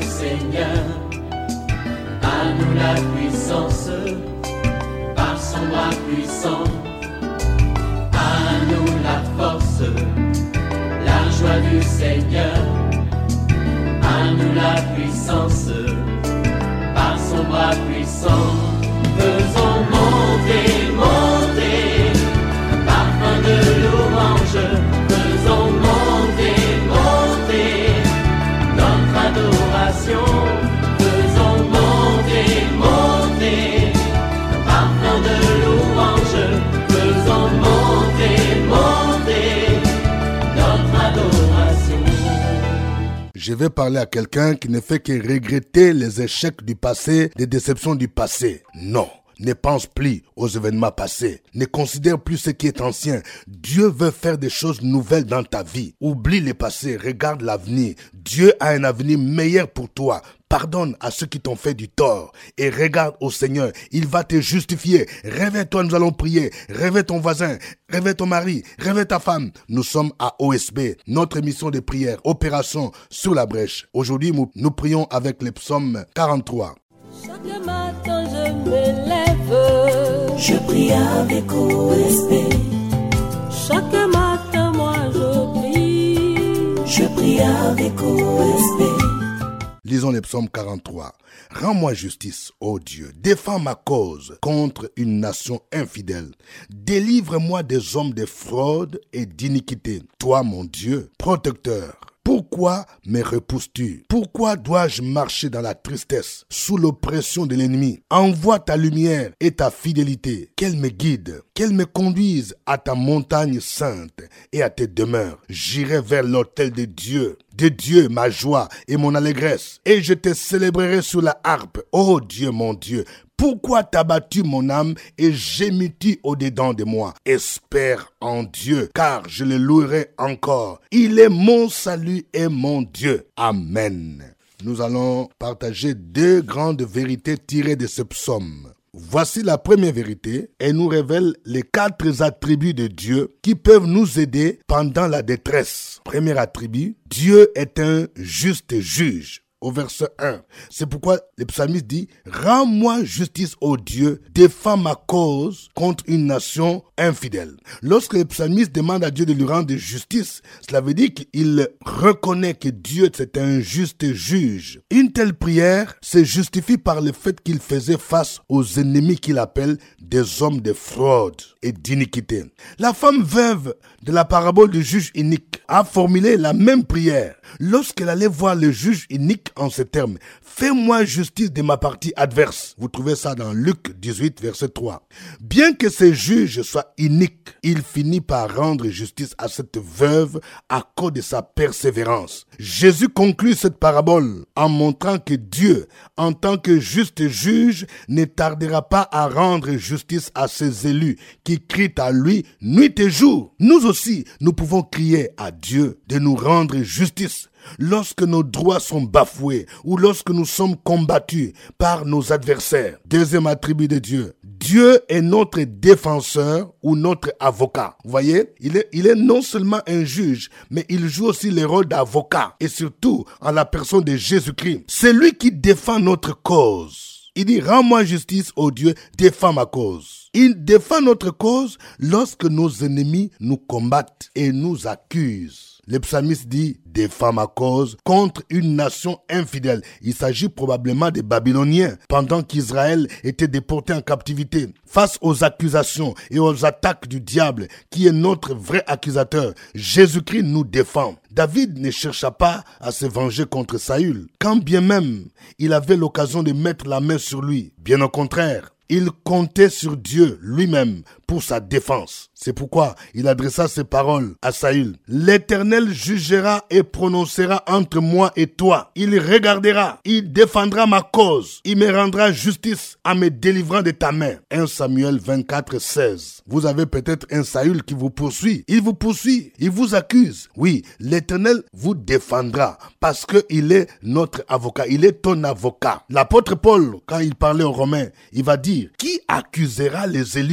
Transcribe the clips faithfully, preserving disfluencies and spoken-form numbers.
du Seigneur. À nous la puissance, par son bras puissant. À nous la force, la joie du Seigneur. À nous la puissance, par son bras puissant. Faisons monter, monter, un parfum de louange. Faisons monter, monter, notre adoration. Faisons monter, monter, un parfum de louange. Faisons monter, monter, notre adoration. Je vais parler à quelqu'un qui ne fait que regretter les échecs du passé, les déceptions du passé. Non. Ne pense plus aux événements passés. Ne considère plus ce qui est ancien. Dieu veut faire des choses nouvelles dans ta vie. Oublie le passé, regarde l'avenir. Dieu a un avenir meilleur pour toi. Pardonne à ceux qui t'ont fait du tort et regarde au Seigneur. Il va te justifier. Réveille-toi, nous allons prier. Réveille ton voisin, réveille ton mari, réveille ta femme. Nous sommes à O S B, notre émission de prière, opération sur la brèche. Aujourd'hui, nous prions avec le psaume quarante-trois. Chaque matin je me lève, je prie avec O S B. Chaque matin moi je prie, je prie avec O S B. Lisons le psaume quarante-trois. Rends-moi justice, ô Dieu. Défends ma cause contre une nation infidèle. Délivre-moi des hommes de fraude et d'iniquité. Toi, mon Dieu, protecteur. Pourquoi me repousses-tu? Pourquoi dois-je marcher dans la tristesse, sous l'oppression de l'ennemi? Envoie ta lumière et ta fidélité, qu'elle me guide, qu'elle me conduise à ta montagne sainte et à tes demeures. J'irai vers l'autel de Dieu, de Dieu ma joie et mon allégresse, et je te célébrerai sur la harpe. Ô Dieu mon Dieu, pourquoi t'as battu mon âme et gémis-tu au-dedans de moi? Espère en Dieu, car je le louerai encore. Il est mon salut et mon Dieu. Amen. Nous allons partager deux grandes vérités tirées de ce psaume. Voici la première vérité. Elle nous révèle les quatre attributs de Dieu qui peuvent nous aider pendant la détresse. Premier attribut, Dieu est un juste juge. Au verset un. C'est pourquoi le psalmiste dit « Rends-moi justice, ô Dieu, défends ma cause contre une nation infidèle. » Lorsque le psalmiste demande à Dieu de lui rendre justice, cela veut dire qu'il reconnaît que Dieu est un juste juge. Une telle prière se justifie par le fait qu'il faisait face aux ennemis qu'il appelle des hommes de fraude et d'iniquité. La femme veuve de la parabole du juge inique a formulé la même prière lorsqu'elle allait voir le juge inique en ces termes. Fais-moi justice de ma partie adverse. Vous trouvez ça dans Luc dix-huit, verset trois. Bien que ce juge soit inique, il finit par rendre justice à cette veuve à cause de sa persévérance. Jésus conclut cette parabole en montrant que Dieu, en tant que juste juge, ne tardera pas à rendre justice à ses élus qui crient à lui nuit et jour. Nous aussi, nous pouvons crier à Dieu de nous rendre justice. Lorsque nos droits sont bafoués ou lorsque nous sommes combattus par nos adversaires. Deuxième attribut de Dieu. Dieu est notre défenseur ou notre avocat. Vous voyez, il est, il est non seulement un juge, mais il joue aussi le rôle d'avocat. Et surtout, en la personne de Jésus-Christ. C'est lui qui défend notre cause. Il dit, rends-moi justice, ô Dieu, défends ma cause. Il défend notre cause lorsque nos ennemis nous combattent et nous accusent. Le psalmiste dit, défends ma cause contre une nation infidèle. Il s'agit probablement des Babyloniens pendant qu'Israël était déporté en captivité. Face aux accusations et aux attaques du diable, qui est notre vrai accusateur, Jésus-Christ nous défend. David ne chercha pas à se venger contre Saül, quand bien même il avait l'occasion de mettre la main sur lui. Bien au contraire, il comptait sur Dieu lui-même pour sa défense. C'est pourquoi il adressa ces paroles à Saül. « L'Éternel jugera et prononcera entre moi et toi. Il regardera, il défendra ma cause. Il me rendra justice en me délivrant de ta main. » premier Samuel vingt-quatre, seize. Vous avez peut-être un Saül qui vous poursuit. Il vous poursuit, il vous accuse. Oui, l'Éternel vous défendra parce qu'il est notre avocat. Il est ton avocat. L'apôtre Paul, quand il parlait aux Romains, il va dire « Qui accusera les élus de Dieu ?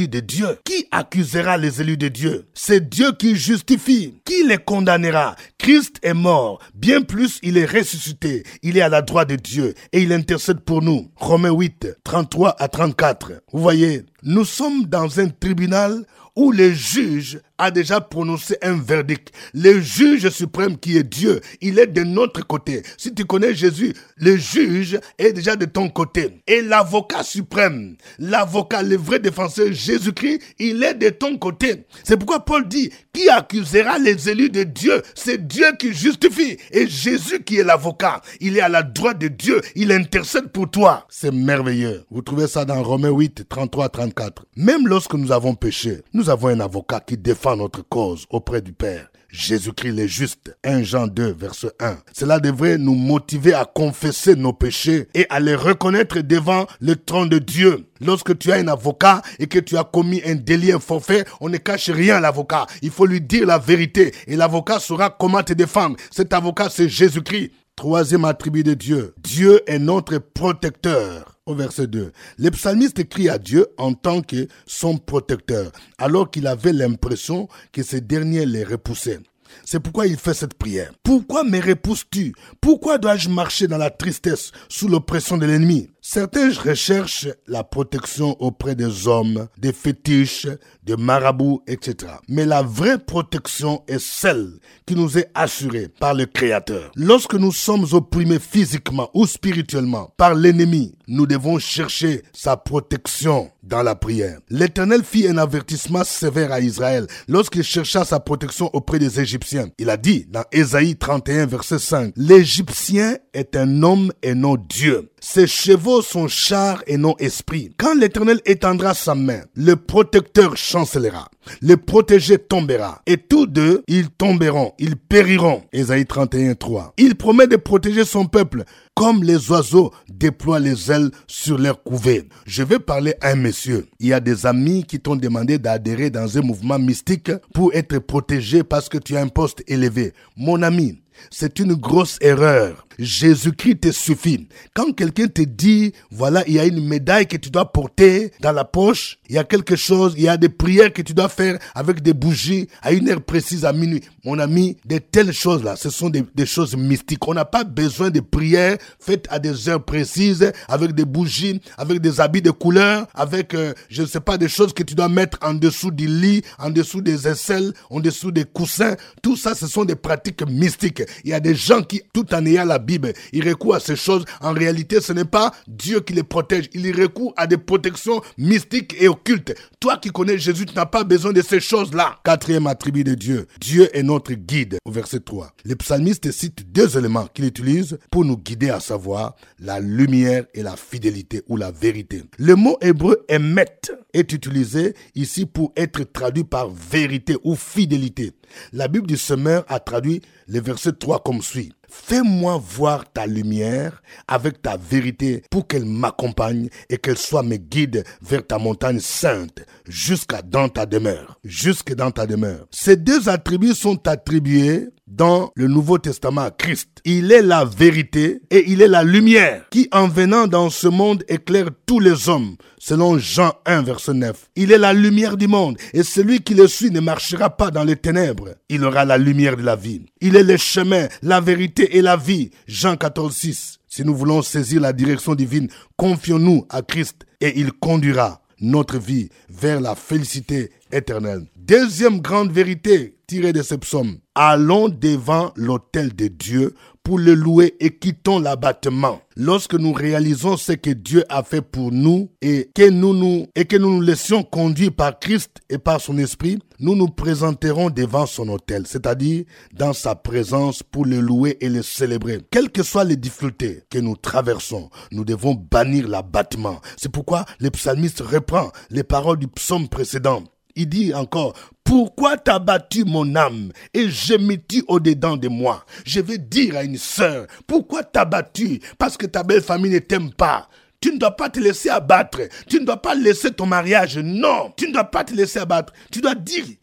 Qui accusera les élus de Dieu? C'est Dieu qui justifie. Qui les condamnera? Christ est mort. Bien plus, il est ressuscité. Il est à la droite de Dieu et il intercède pour nous. Romains huit, trente-trois à trente-quatre. Vous voyez, nous sommes dans un tribunal où le juge a déjà prononcé un verdict. Le juge suprême qui est Dieu, il est de notre côté. Si tu connais Jésus, le juge est déjà de ton côté. Et l'avocat suprême, l'avocat, le vrai défenseur Jésus-Christ, il est de ton côté. C'est pourquoi Paul dit, qui accusera les élus de Dieu? C'est Dieu qui justifie. Et Jésus qui est l'avocat, il est à la droite de Dieu. Il intercède pour toi. C'est merveilleux. Vous trouvez ça dans Romains huit, trente-trois à trente-quatre. Même lorsque nous avons péché, nous avons un avocat qui défend notre cause auprès du Père. Jésus-Christ est juste. un Jean deux, verset un. Cela devrait nous motiver à confesser nos péchés et à les reconnaître devant le trône de Dieu. Lorsque tu as un avocat et que tu as commis un délit, un forfait, on ne cache rien à l'avocat. Il faut lui dire la vérité et l'avocat saura comment te défendre. Cet avocat, c'est Jésus-Christ. Troisième attribut de Dieu. Dieu est notre protecteur. Au verset deux. Le psalmiste crie à Dieu en tant que son protecteur, alors qu'il avait l'impression que ce dernier les repoussait. C'est pourquoi il fait cette prière. Pourquoi me repousses-tu? Pourquoi dois-je marcher dans la tristesse sous l'oppression de l'ennemi? Certains recherchent la protection auprès des hommes, des fétiches, des marabouts, et cetera. Mais la vraie protection est celle qui nous est assurée par le Créateur. Lorsque nous sommes opprimés physiquement ou spirituellement par l'ennemi, nous devons chercher sa protection dans la prière. L'Éternel fit un avertissement sévère à Israël lorsqu'il chercha sa protection auprès des Égyptiens. Il a dit dans Ésaïe trente et un, verset cinq, « L'Égyptien est un homme et non Dieu. Ses chevaux sont chars et non esprit. Quand l'Éternel étendra sa main, le protecteur chancellera. Le protégé tombera. Et tous deux, ils tomberont, ils périront. » Ésaïe trente et un, trois. Il promet de protéger son peuple comme les oiseaux déploient les ailes sur leur couvée. Je vais parler à un monsieur. Il y a des amis qui t'ont demandé d'adhérer dans un mouvement mystique pour être protégé parce que tu as un poste élevé. Mon ami, c'est une grosse erreur. Jésus-Christ te suffit. Quand quelqu'un te dit, voilà, il y a une médaille que tu dois porter dans la poche, il y a quelque chose, il y a des prières que tu dois faire avec des bougies à une heure précise à minuit. Mon ami, de telles choses-là, ce sont des, des choses mystiques. On n'a pas besoin de prières faites à des heures précises, avec des bougies, avec des habits de couleur, avec, euh, je ne sais pas, des choses que tu dois mettre en dessous du lit, en dessous des aisselles, en dessous des coussins. Tout ça, ce sont des pratiques mystiques. Il y a des gens qui, tout en ayant la Bible, ils recourent à ces choses. En réalité, ce n'est pas Dieu qui les protège. Ils recourent à des protections mystiques et occultes. Toi qui connais Jésus, tu n'as pas besoin de ces choses-là. Quatrième attribut de Dieu. Dieu est notre guide. Au verset trois. Le psalmiste cite deux éléments qu'il utilise pour nous guider, à savoir la lumière et la fidélité ou la vérité. Le mot hébreu émet est utilisé ici pour être traduit par vérité ou fidélité. La Bible du Semeur a traduit le verset trois comme suit. Fais-moi voir ta lumière avec ta vérité pour qu'elle m'accompagne et qu'elle soit mes guides vers ta montagne sainte, jusqu'à dans ta demeure. Jusque dans ta demeure. Ces deux attributs sont attribués dans le Nouveau Testament à Christ. Il est la vérité et il est la lumière qui, en venant dans ce monde, éclaire tous les hommes, selon Jean un, verset neuf. Il est la lumière du monde et celui qui le suit ne marchera pas dans les ténèbres. Il aura la lumière de la vie. Il est le chemin, la vérité et la vie. Jean quatorze, six. Si nous voulons saisir la direction divine, confions-nous à Christ et il conduira notre vie vers la félicité éternelle. Deuxième grande vérité tirée de ce psaume. Allons devant l'autel de Dieu pour le louer et quittons l'abattement. Lorsque nous réalisons ce que Dieu a fait pour nous et que nous nous, et que nous nous laissions conduire par Christ et par son esprit, nous nous présenterons devant son autel, c'est-à-dire dans sa présence pour le louer et le célébrer. Quelles que soient les difficultés que nous traversons, nous devons bannir l'abattement. C'est pourquoi le psalmiste reprend les paroles du psaume précédent. Il dit encore, pourquoi t'as battu mon âme et gémis-tu au-dedans de moi? Je vais dire à une sœur, pourquoi t'as battu? Parce que ta belle famille ne t'aime pas. Tu ne dois pas te laisser abattre. Tu ne dois pas laisser ton mariage. Non, tu ne dois pas te laisser abattre. Tu dois dire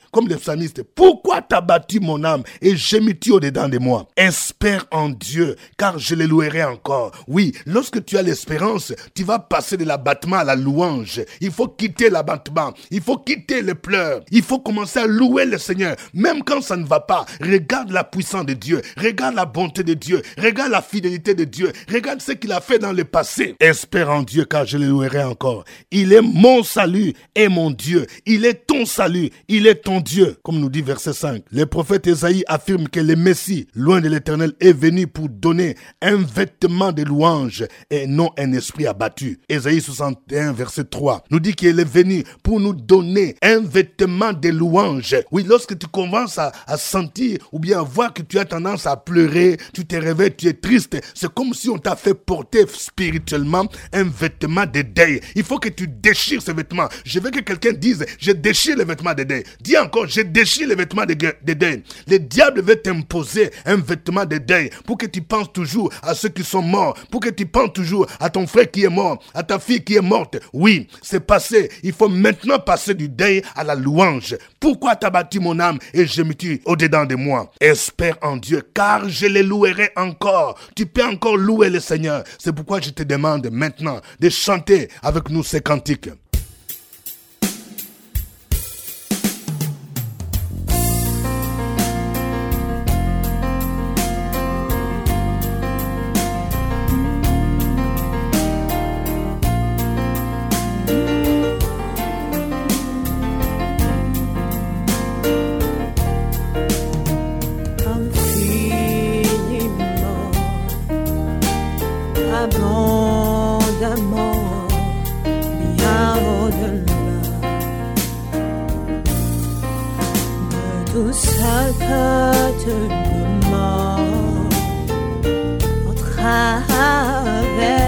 comme le psalmiste, pourquoi t'as battu mon âme et gémis-tu au-dedans de moi? Espère en Dieu, car je le louerai encore. Oui, lorsque tu as l'espérance, tu vas passer de l'abattement à la louange. Il faut quitter l'abattement, il faut quitter les pleurs, il faut commencer à louer le Seigneur, même quand ça ne va pas. Regarde la puissance de Dieu, regarde la bonté de Dieu, regarde la fidélité de Dieu, regarde ce qu'il a fait dans le passé. Espère en Dieu, car je le louerai encore. Il est mon salut et mon Dieu. Il est ton salut, il est ton Dieu. Comme nous dit verset cinq. Le prophète Ésaïe affirme que le Messie, loin de l'Éternel, est venu pour donner un vêtement de louange et non un esprit abattu. Ésaïe soixante et un verset trois nous dit qu'il est venu pour nous donner un vêtement de louange. Oui, lorsque tu commences à, à sentir ou bien à voir que tu as tendance à pleurer, tu te réveilles, tu es triste, c'est comme si on t'a fait porter spirituellement un vêtement de deuil. Il faut que tu déchires ce vêtement. Je veux que quelqu'un dise, je déchire le vêtement de deuil. Dis encore, je déchire le vêtement de, de deuil. Le diable veut t'imposer un vêtement de deuil pour que tu penses toujours à ceux qui sont morts, pour que tu penses toujours à ton frère qui est mort, à ta fille qui est morte. Oui, c'est passé. Il faut maintenant passer du deuil à la louange. Pourquoi t'as battu mon âme et gémis-tu au-dedans de moi? Espère en Dieu, car je les louerai encore. Tu peux encore louer le Seigneur. C'est pourquoi je te demande maintenant de chanter avec nous ces cantiques. Tout ça que tu demandes au travers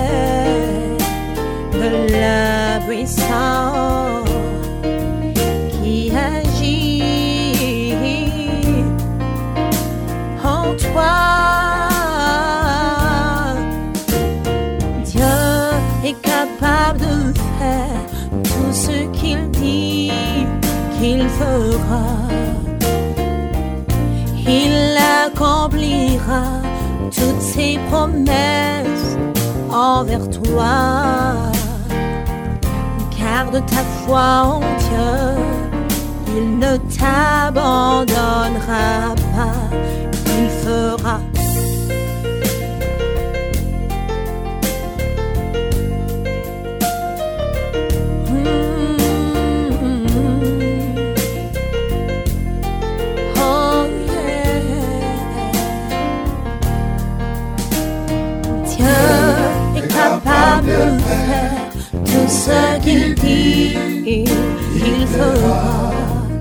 de la puissance qui agit en toi. Dieu est capable de faire tout ce qu'il dit qu'il fera. Il accomplira toutes ses promesses envers toi. Garde ta foi en Dieu, il ne t'abandonnera pas, il fera. Capable de faire tout ce qu'il dit, il fera.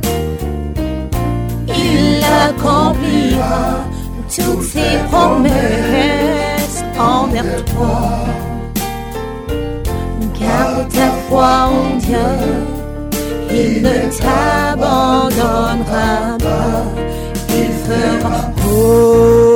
Il accomplira toutes ses promesses envers toi. Garde ta foi en Dieu, il ne t'abandonnera pas, il fera. Oh,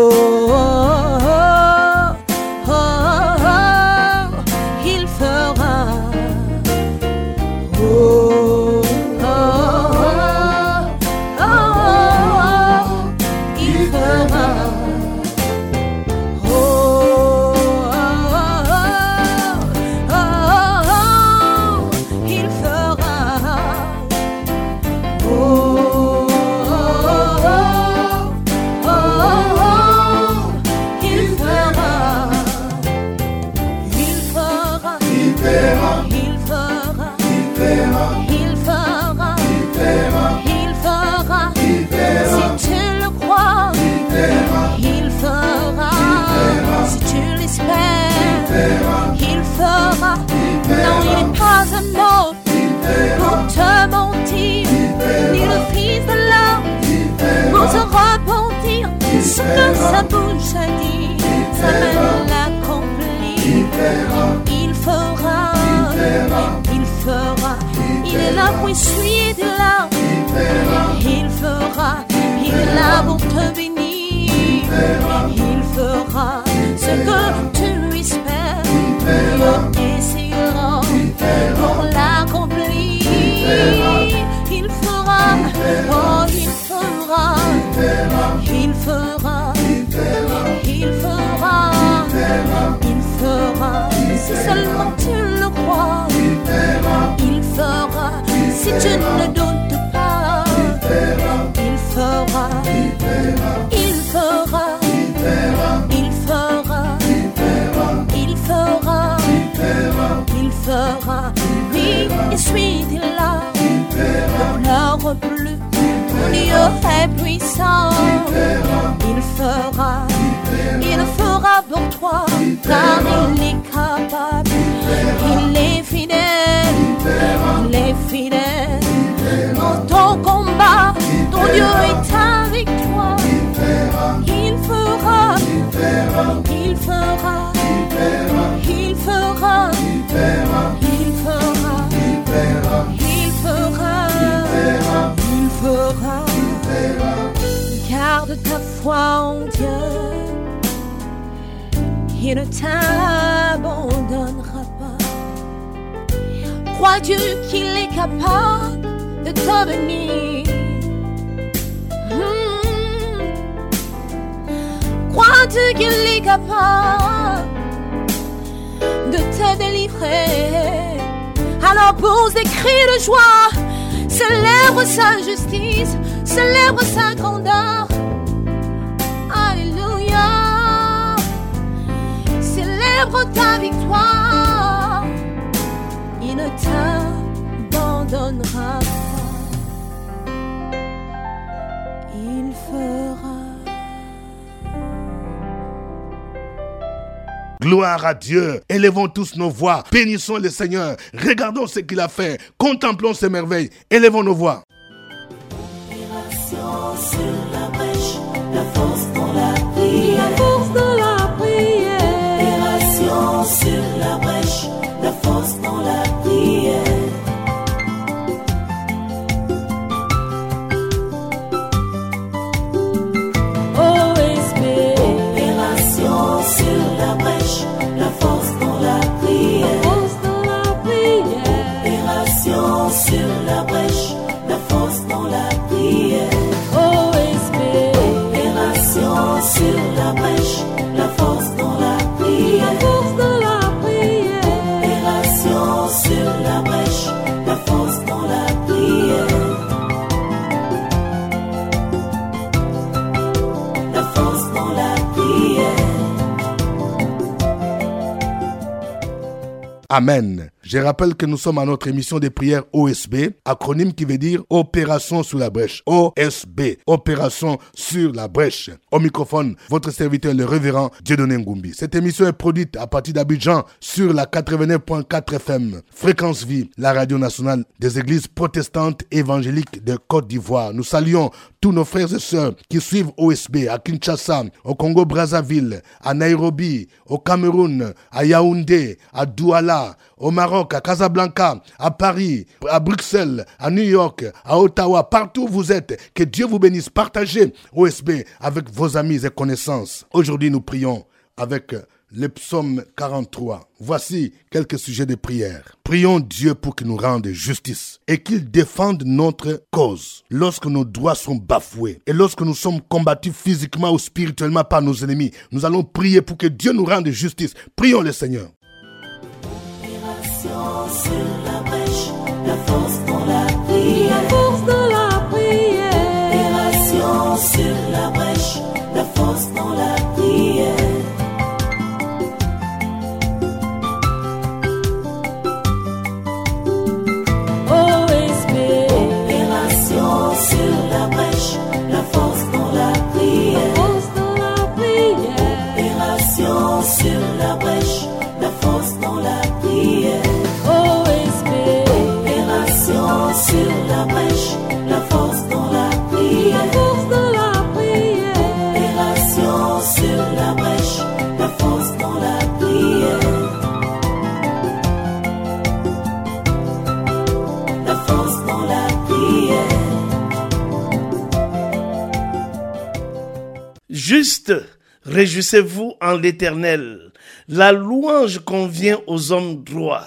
de sa bouche a dit, sa main l'accomplit. Il fera, il fera, il est là pour essuyer des larmes. Il fera, il est là pour te bénir. Il fera ce que tu espères. Il essayera pour l'accomplir. Il fera, oh, je ne doute pas. Il fera, il fera, il fera, il fera, il fera. Oui, je suis là. Ne pleure plus, mon Dieu est puissant. Il fera, il fera pour toi, car il est capable. Il est fidèle, il est fidèle. Dans ton combat, ton Dieu est avec toi. Il fera, il fera, il fera, il fera, il fera, il fera. Garde ta foi en Dieu, il ne t'abandonnera pas. Crois-tu qu'il est capable de te bénir? Hmm. Crois-tu qu'il est capable de te délivrer? Alors pose des cris de joie, célèbre sa justice, célèbre sa grandeur. Alléluia. Célèbre ta victoire. Il ne t'abandonnera pas. Il fera. Gloire à Dieu. Élevons tous nos voix. Bénissons le Seigneur. Regardons ce qu'il a fait. Contemplons ses merveilles. Élevons nos voix. Sur la brèche, la force dans la prière. La force dans la prière. Opération sur la brèche, la force dans la prière. O S B. Opération sur la brèche, la force dans la prière. Force dans la prière. Opération sur la brèche, la force dans la prière. O S B. Opération sur la brèche, la force dans la prière. Force dans la prière. Opération sur la brèche, la force dans la prière. La force dans la prière. Amen. Je rappelle que nous sommes à notre émission de prière O S B, acronyme qui veut dire Opération sur la brèche. O S B, Opération sur la brèche. Au microphone, votre serviteur le révérend Dieudonné Ngumbi. Cette émission est produite à partir d'Abidjan sur la quatre-vingt-neuf virgule quatre F M. Fréquence Vie, la radio nationale des églises protestantes évangéliques de Côte d'Ivoire. Nous saluons tous nos frères et sœurs qui suivent O S B à Kinshasa, au Congo-Brazzaville, à Nairobi, au Cameroun, à Yaoundé, à Douala, au Maroc, à Casablanca, à Paris, à Bruxelles, à New York, à Ottawa, partout où vous êtes. Que Dieu vous bénisse. Partagez O S B avec vos amis et connaissances. Aujourd'hui, nous prions avec le psaume quarante-trois. Voici quelques sujets de prière. Prions Dieu pour qu'il nous rende justice et qu'il défende notre cause lorsque nos droits sont bafoués et lorsque nous sommes combattus physiquement ou spirituellement par nos ennemis. Nous allons prier pour que Dieu nous rende justice. Prions le Seigneur. Sur la brèche, la force dans la prière. La force dans la prière. Opération sur la brèche, la force dans la prière. O S B. Opération sur la brèche, la force dans la prière. Force dans la prière. Opération sur la brèche, la force dans la prière. O S B. Opération sur la brèche, la force dans la prière. Force dans la prière. Opération sur la brèche, la force dans la prière. La force dans la prière. Juste, réjouissez-vous en l'Éternel. La louange convient aux hommes droits.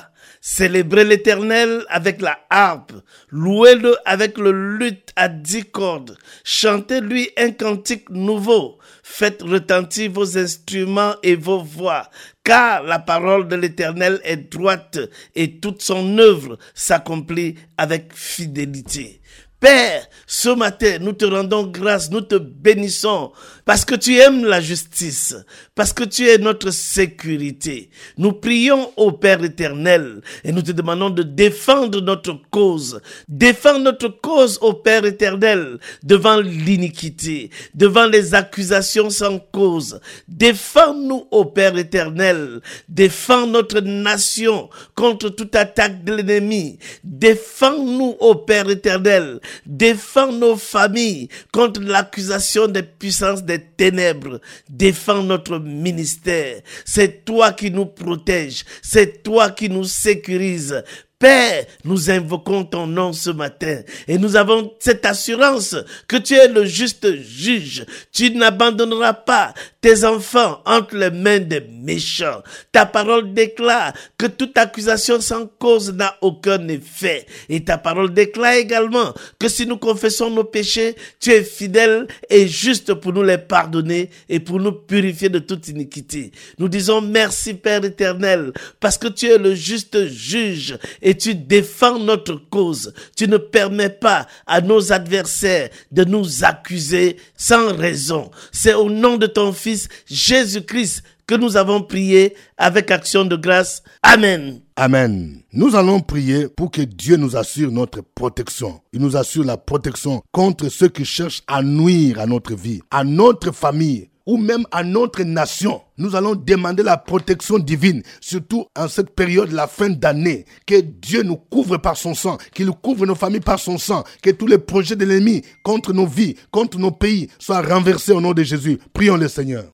Célébrez l'Éternel avec la harpe, louez-le avec le luth à dix cordes, chantez-lui un cantique nouveau, faites retentir vos instruments et vos voix, car la parole de l'Éternel est droite et toute son œuvre s'accomplit avec fidélité. Père, ce matin, nous te rendons grâce, nous te bénissons, parce que tu aimes la justice, parce que tu es notre sécurité. Nous prions au Père éternel et nous te demandons de défendre notre cause. Défends notre cause au Père éternel devant l'iniquité, devant les accusations sans cause. Défends-nous au Père éternel. Défends notre nation contre toute attaque de l'ennemi. Défends-nous au Père éternel. Défends nos familles contre l'accusation des puissances des ténèbres. Défends notre ministère. C'est toi qui nous protèges. C'est toi qui nous sécurises. Père, nous invoquons ton nom ce matin et nous avons cette assurance que tu es le juste juge. Tu n'abandonneras pas tes enfants entre les mains des méchants. Ta parole déclare que toute accusation sans cause n'a aucun effet. Et ta parole déclare également que si nous confessons nos péchés, tu es fidèle et juste pour nous les pardonner et pour nous purifier de toute iniquité. Nous disons merci Père éternel parce que tu es le juste juge et tu défends notre cause. Tu ne permets pas à nos adversaires de nous accuser sans raison. C'est au nom de ton Fils Jésus-Christ que nous avons prié avec action de grâce. Amen. Amen. Nous allons prier pour que Dieu nous assure notre protection. Il nous assure la protection contre ceux qui cherchent à nuire à notre vie, à notre famille, ou même à notre nation. Nous allons demander la protection divine, surtout en cette période, la fin d'année, que Dieu nous couvre par son sang, qu'il couvre nos familles par son sang, que tous les projets de l'ennemi contre nos vies, contre nos pays, soient renversés au nom de Jésus. Prions le Seigneur.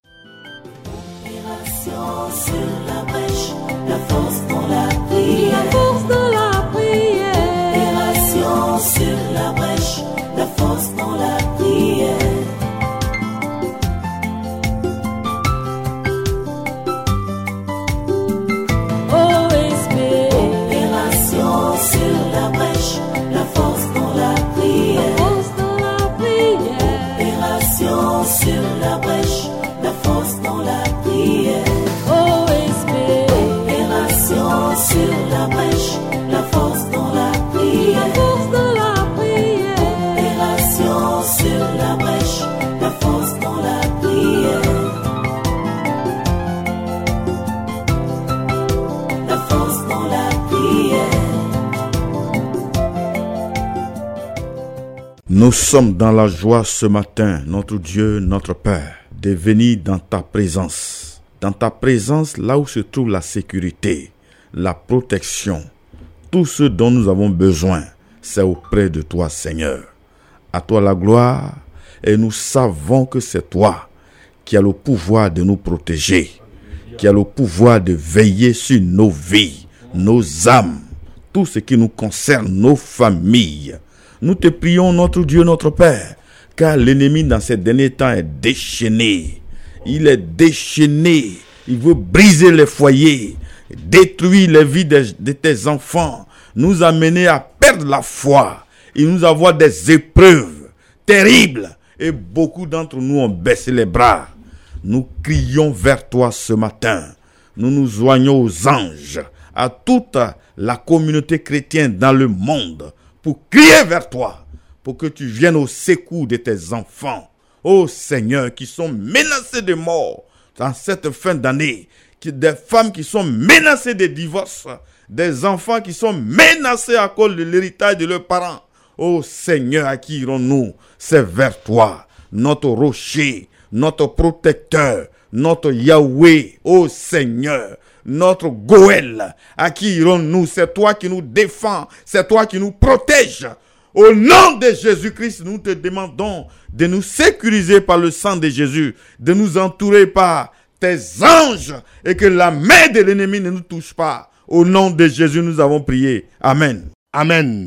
Opération sur la brèche, la force dans la prière. La force dans la prière. Opération sur la brèche, la force dans la prière. Sur la brèche, la force dans la prière. O S P. Opération sur la brèche, la force dans la prière. La force dans la prière. Opération sur la brèche, la force dans la prière. La force dans la prière. Nous sommes dans la joie ce matin, notre Dieu, notre Père, de venir dans ta présence. Dans ta présence, là où se trouve la sécurité, la protection, tout ce dont nous avons besoin, c'est auprès de toi, Seigneur. À toi la gloire, et nous savons que c'est toi qui as le pouvoir de nous protéger, qui as le pouvoir de veiller sur nos vies, nos âmes, tout ce qui nous concerne, nos familles. Nous te prions, notre Dieu, notre Père, car l'ennemi dans ces derniers temps est déchaîné. Il est déchaîné. Il veut briser les foyers, détruire les vies de, de tes enfants, nous amener à perdre la foi. Il nous envoie des épreuves terribles et beaucoup d'entre nous ont baissé les bras. Nous crions vers toi ce matin. Nous nous joignons aux anges, à toute la communauté chrétienne dans le monde, pour crier vers toi, pour que tu viennes au secours de tes enfants, ô Seigneur, qui sont menacés de mort dans cette fin d'année, qui, des femmes qui sont menacées de divorce, des enfants qui sont menacés à cause de l'héritage de leurs parents. Ô Seigneur, à qui irons-nous? C'est vers toi, notre rocher, notre protecteur, notre Yahweh, ô Seigneur. Notre Goël, à qui irons-nous? C'est toi qui nous défends, c'est toi qui nous protèges. Au nom de Jésus-Christ, nous te demandons de nous sécuriser par le sang de Jésus, de nous entourer par tes anges et que la main de l'ennemi ne nous touche pas. Au nom de Jésus, nous avons prié. Amen. Amen.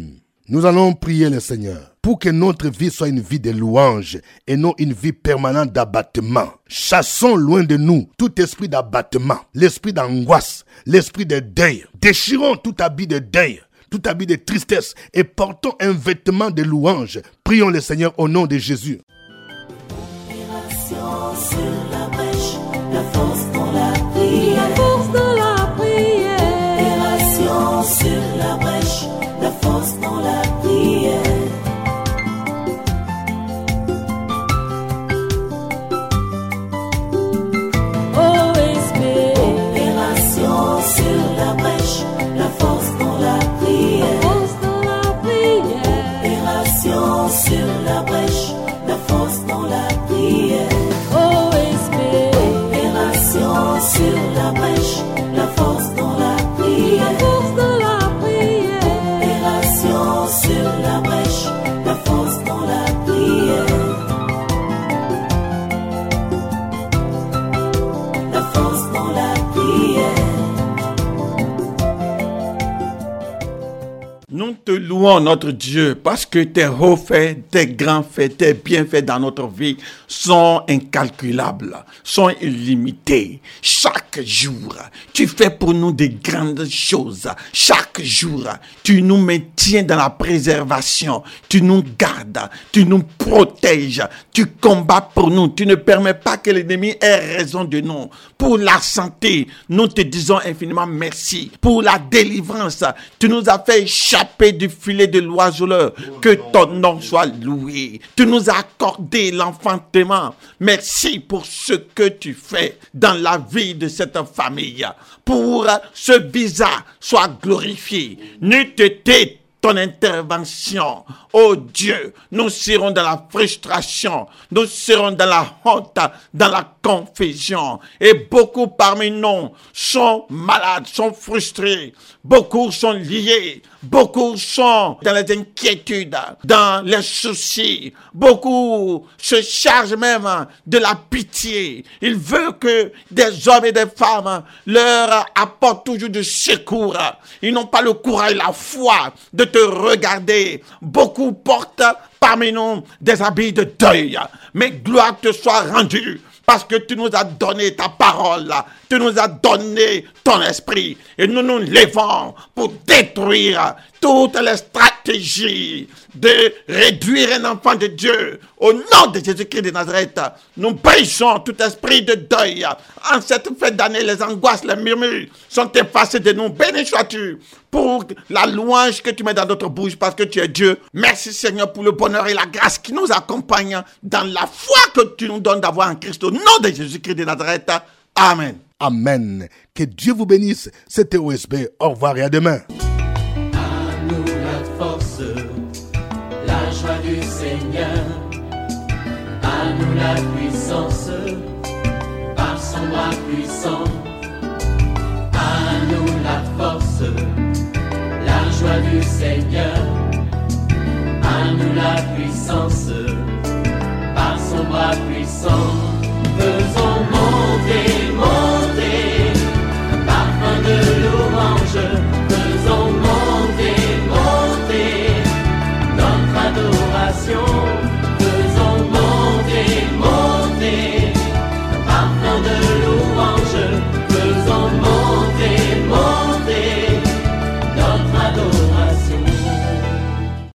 Nous allons prier le Seigneur pour que notre vie soit une vie de louange et non une vie permanente d'abattement. Chassons loin de nous tout esprit d'abattement, l'esprit d'angoisse, l'esprit de deuil. Déchirons tout habit de deuil, tout habit de tristesse et portons un vêtement de louange. Prions le Seigneur au nom de Jésus. Opération sur la brèche, la force dans la prière. La force dans la prière. Opération sur la brèche, la force dans la prière. O S B. Opération sur la brèche, la force dans la prière. Force dans la prière. Opération sur la brèche, la force dans la prière. O S B. Opération sur la brèche, la force dans la La prière. force dans la prière. Opération sur la brèche, la force dans la prière. La force dans la prière. Nous te louons, notre Dieu, parce que tes hauts faits, tes grands faits, tes bienfaits dans notre vie sont incalculables, sont illimités. Chaque jour, tu fais pour nous des grandes choses. Chaque jour, tu nous maintiens dans la préservation. Tu nous gardes, tu nous protèges, tu combats pour nous. Tu ne permets pas que l'ennemi ait raison de nous. Pour la santé, nous te disons infiniment merci. Pour la délivrance, tu nous as fait échapper du filet de l'oiseleur. Que ton nom soit loué. Tu nous as accordé l'enfantement. Merci pour ce que tu fais dans la vie de cette famille. Pour ce visa soit glorifié. N'eût été ton intervention, oh Dieu, nous serons dans la frustration, nous serons dans la honte, dans la confusion. Et beaucoup parmi nous sont malades, sont frustrés, beaucoup sont liés, beaucoup sont dans les inquiétudes, dans les soucis, beaucoup se chargent même de la pitié. Ils veulent que des hommes et des femmes leur apportent toujours du secours. Ils n'ont pas le courage et la foi de te regarder. Beaucoup portent parmi nous des habits de deuil. Mais gloire te soit rendue parce que tu nous as donné ta parole. Tu nous as donné ton esprit. Et nous nous levons pour détruire toutes les stratégies de réduire un enfant de Dieu. Au nom de Jésus-Christ de Nazareth, nous brisons tout esprit de deuil. En cette fête d'année, les angoisses, les murmures sont effacés de nous. Béni sois-tu pour la louange que tu mets dans notre bouche parce que tu es Dieu. Merci Seigneur pour le bonheur et la grâce qui nous accompagnent dans la foi que tu nous donnes d'avoir en Christ. Au nom de Jésus-Christ de Nazareth. Amen. Amen. Que Dieu vous bénisse. C'était O S B. Au revoir et à demain. À nous la force, la joie du Seigneur. À nous la puissance, par son bras puissant. À nous la force, la joie du Seigneur. À nous la puissance, par son bras puissant.